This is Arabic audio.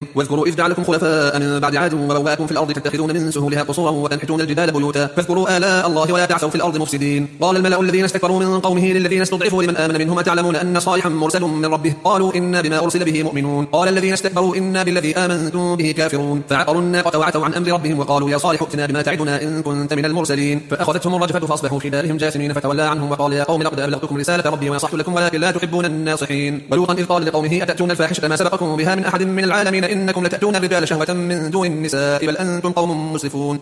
واذكروا إذ جعلكم خلفاء من بعد عاد وبوأكم في الأرض تتخذون من سهولها قصورا وتنحتون الجبال بيوتا فاذكروا آلاء الله ولا تعثوا في الأرض مفسدين. قال الملأ الذين استكبروا من قومه للذين استضعفوا لمن آمن منهم تعلمون أن صالحا مرسل من ربه قالوا إنا بما أرسل به مؤمنون. قال الذين استكبروا إنا بالذي آمنتم به كافرون. فعقروا الناقة وعتوا عن أمر ربهم وقالوا يا صالح ائتنا بما تعدنا إن كنت من المرسلين. فأخذتهم الرجفة فأصبحوا في دارهم جاثمين فتولى عنهم وقال يا قوم لقد أبلغتكم رسالة ربي ونصحت لكم ولكن لا تحبون الناصحين. ولوطا إذ قال لقومه أتأتون الفاحشة ما سبقكم بها من أحد من العالمين إنكم لتأتون الرجال شهوة من دون النساء بل أنتم قوم مسرفون.